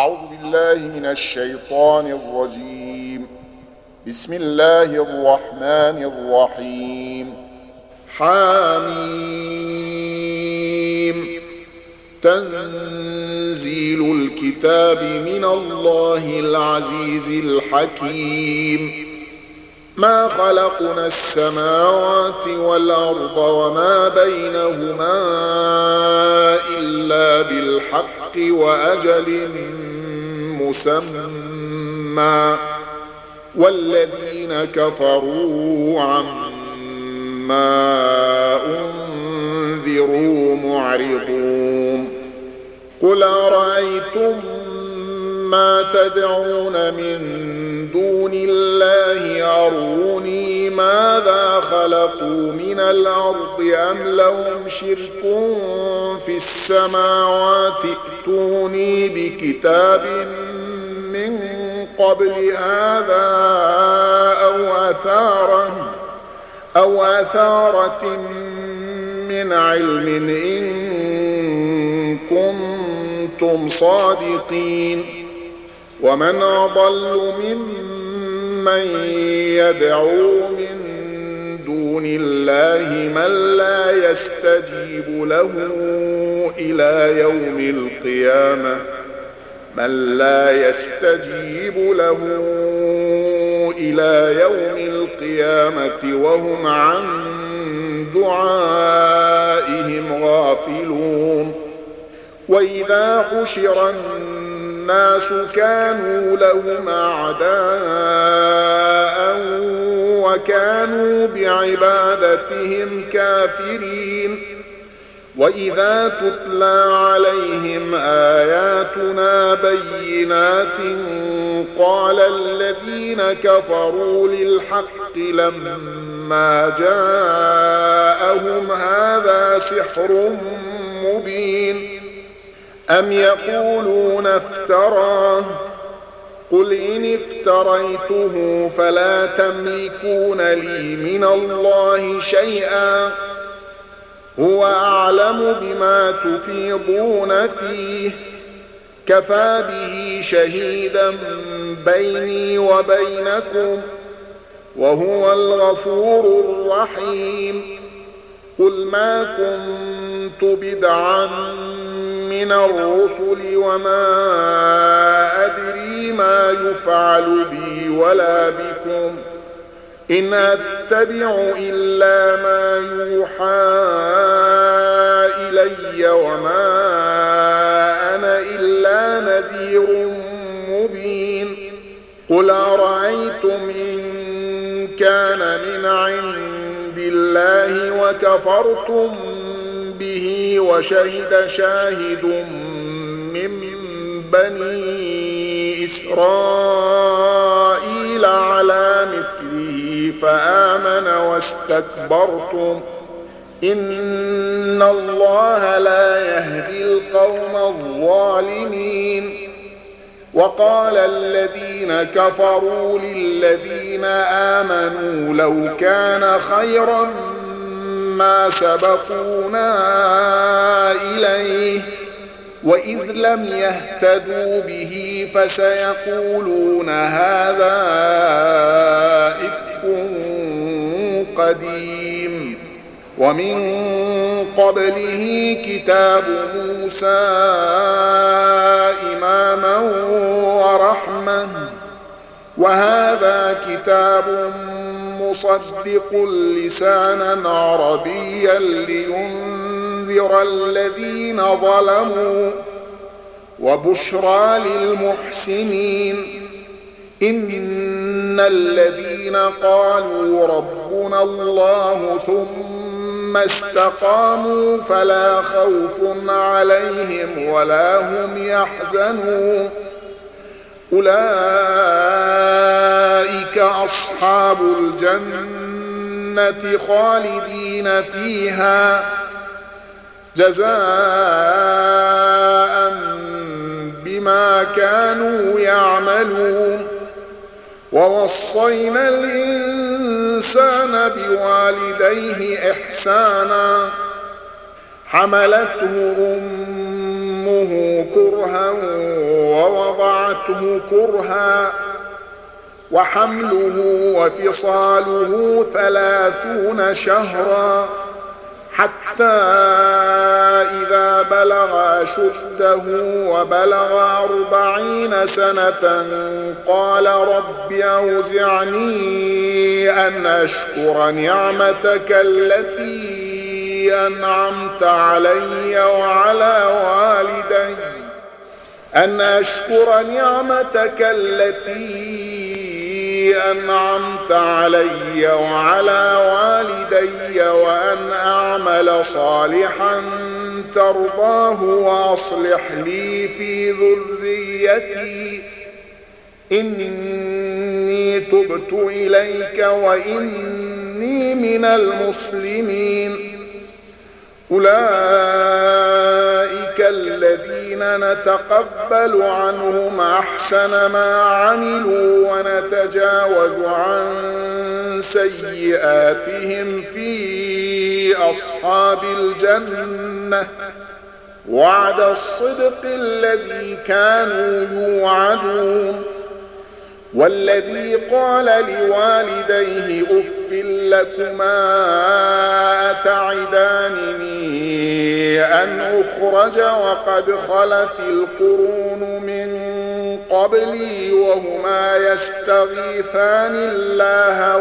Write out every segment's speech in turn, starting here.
أعوذ بالله من الشيطان الرجيم. بسم الله الرحمن الرحيم. حميم. تنزيل الكتاب من الله العزيز الحكيم. ما خلقنا السماوات والأرض وما بينهما إلا بالحق وأجل مسمى، والذين كفروا عما أنذروا معرضون. قل أرأيتم ما تدعون من دون الله أروني ماذا خلقوا من الأرض أم لهم شرك في السماوات ائتوني بكتاب من قبل هذا أو أثارة من علم إن كنتم صادقين. ومن أضل ممن يدعو من دون الله من لا يستجيب له إلى يوم القيامة وهم عن دعائهم غافلون. وإذا حشر الناس كانوا لهم أعداء وكانوا بعبادتهم كافرين. وإذا تتلى عليهم آياتنا بينات قال الذين كفروا للحق لما جاءهم هذا سحر مبين. أم يقولون افتراه قل إن افتريته فلا تملكون لي من الله شيئا هو أعلم بما تفيضون فيه كفى به شهيدا بيني وبينكم وهو الغفور الرحيم. قل ما كنت بدعا من الرسل وما أدري ما يفعل بي ولا بكم إن أتبع إلا ما يوحى إلي وما أنا إلا نذير مبين. قل أرأيتم إن كان من عند الله وكفرتم به وشهد شاهد من بني إسرائيل على مثله فآمن واستكبرتم إن الله لا يهدي القوم الظالمين. وقال الذين كفروا للذين آمنوا لو كان خيرا ما سبقونا إليه وإذ لم يهتدوا به فسيقولون هذا إفك قديم. ومن قبله كتاب موسى إماما ورحمة وهذا كتاب مصدق لسانا عربيا لينذر الذين ظلموا وبشرى للمحسنين. إن الذين قالوا ربنا الله ثم استقاموا فلا خوف عليهم ولا هم يحزنون أولئك أصحاب الجنة خالدين فيها جزاء بما كانوا يعملون. ووصينا الإنسان بوالديه إحسانا حملته أمه كرها ووضعته كرها وحمله وفصاله 30 شهرا حتى إذا بلغ أشده وبلغ 40 سنة قال رب أوزعني أن أشكر نعمتك التي أنعمت علي وعلى والدي وأن أعمل صالحا ترضاه وأصلح لي في ذريتي إني تبت إليك وإني من المسلمين. أولئك الذين نتقبل عنهم أحسن ما عملوا ونتجاوز عن سيئاتهم في أصحاب الجنة وعد الصدق الذي كانوا يوعدون. والذي قال لوالديه أف لكما أتعدانني أن أخرج وقد خلت القرون من قبلي وهما يستغيثان الله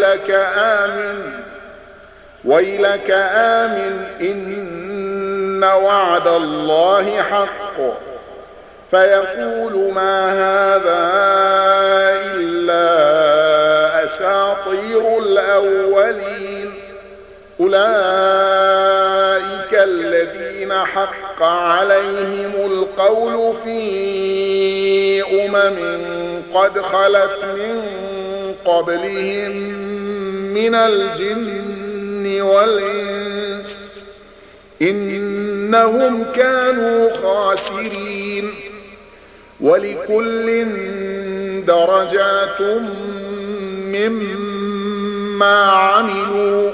ويلك آمن إن وعد الله حق فيقول ما هذا إلا أساطير الأولين. أولئك الذين حق عليهم القول في قد خلت من قبلهم من الجن والإنس إنهم كانوا خاسرين. ولكل درجات مما عملوا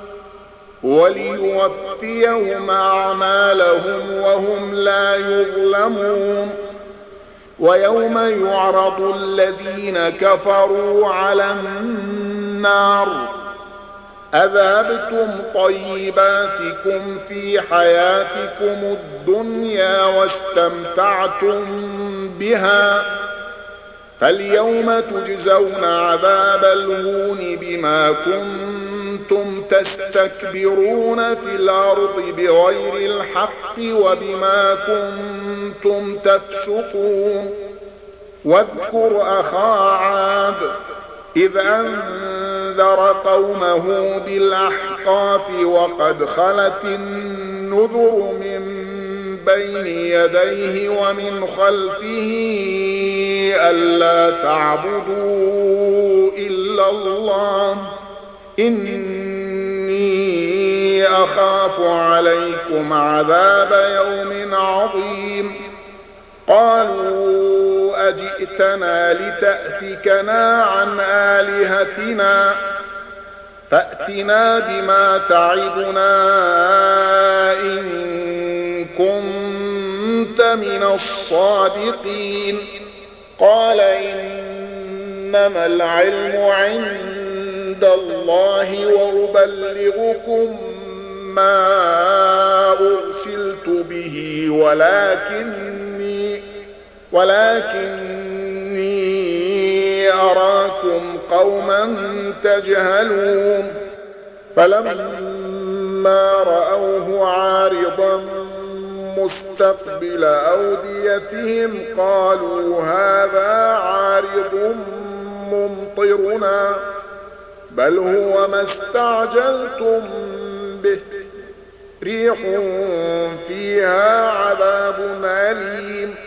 وليوفيهم أعمالهم وهم لا يظلمون. ويوم يعرض الذين كفروا على النار أذهبتم طيباتكم في حياتكم الدنيا واستمتعتم بها فاليوم تجزون عذاب الهون بما كنتم تستكبرون في الأرض بغير الحق وبما كنتم تفسقون. واذكر أخا عاد إذ أنذر قومه بالأحقاف وقد خلت النذر من بين يديه ومن خلفه ألا تعبدوا إلا الله إني أخاف عليكم عذاب يوم عظيم. قالوا أجئتنا لتأفكنا عن آلهتنا فأتنا بما تعدنا إن كنت من الصادقين. قال إنما العلم عند الله وأبلغكم ما أرسلت به ولكني أراكم قوما تجهلون. فلما رأوه عارضا مستقبل أوديتهم قالوا هذا عارض ممطرنا بل هو ما استعجلتم به ريح فيها عذاب أليم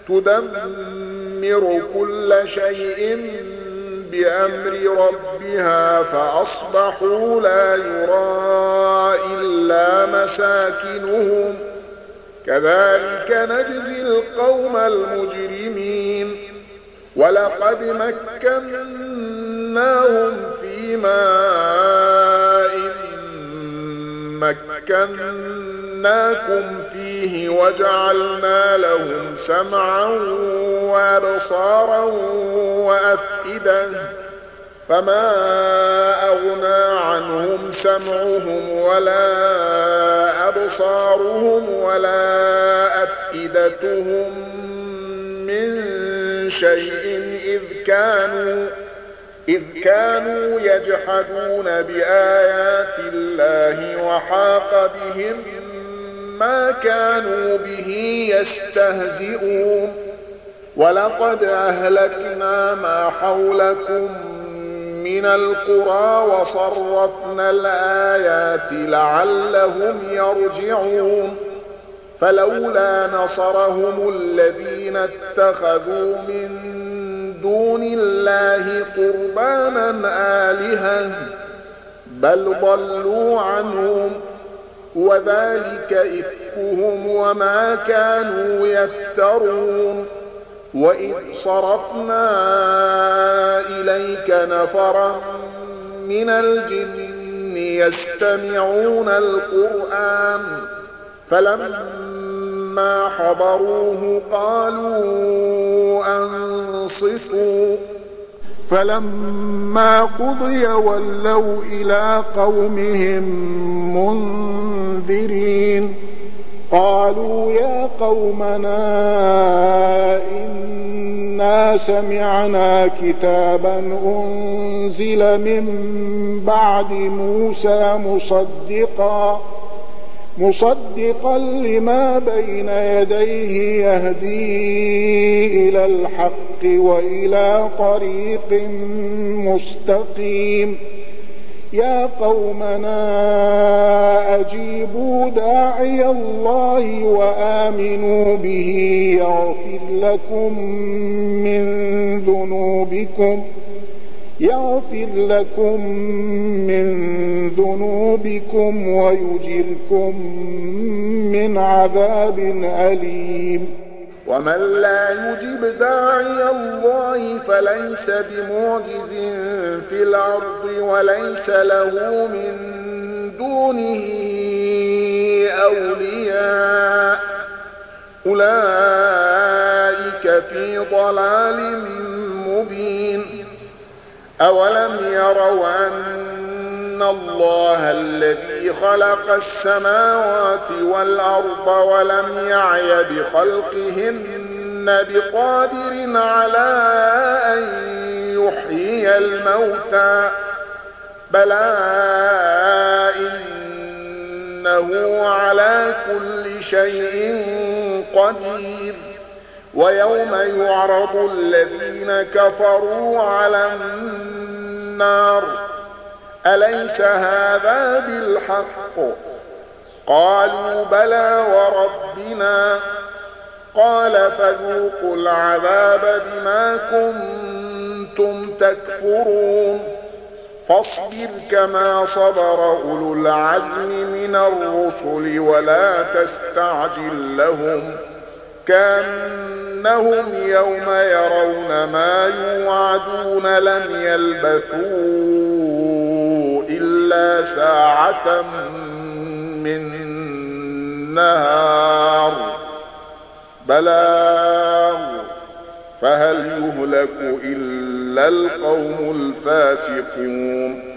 تدمر كل شيء بأمر ربها فأصبحوا لا يرى إلا مساكنهم كذلك نجزي القوم المجرمين. ولقد مكناهم في ماء مكناكم فيه فيه وجعلنا لهم سمعا وأبصارا وأفئدة فما أغنى عنهم سمعهم ولا أبصارهم ولا أفئدتهم من شيء إذ كانوا يجحدون بآيات الله وحاق بهم ما كانوا به يستهزئون ولقد أهلكنا ما حولكم من القرى وصرفنا الآيات لعلهم يرجعون فلولا نصرهم الذين اتخذوا من دون الله قربانا آلهة بل ضلوا عنهم وذلك إفكهم وما كانوا يفترون وإذ صرفنا إليك نفرا من الجن يستمعون القرآن فلما حضروه قالوا أنصتوا فلما قضي ولوا إلى قومهم منذرين قالوا يا قومنا إنا سمعنا كتابا أنزل من بعد موسى مصدقا لما بين يديه يهدي إلى الحق وإلى طريق مستقيم يا قومنا أجيبوا داعي الله وآمنوا به يغفر لكم من ذنوبكم ويجركم من عذاب أليم ومن لا يجب داعي الله فليس بمعجز في الأرض وليس له من دونه أولياء أولئك في ضلال مبين أولم يروا أن الله الذي خلق السماوات والأرض ولم يعي بخلقهن بقادر على أن يحيي الموتى بلى إنه على كل شيء قدير ويوم يعرض الذين كفروا على النار أليس هذا بالحق قالوا بلى وربنا قال فذوقوا العذاب بما كنتم تكفرون فاصبر كما صبر أولو العزم من الرسل ولا تستعجل لهم كأنهم يوم يرون ما يوعدون لم يلبثوا إلا ساعة من نهار بلاغ فهل يهلك إلا القوم الفاسقون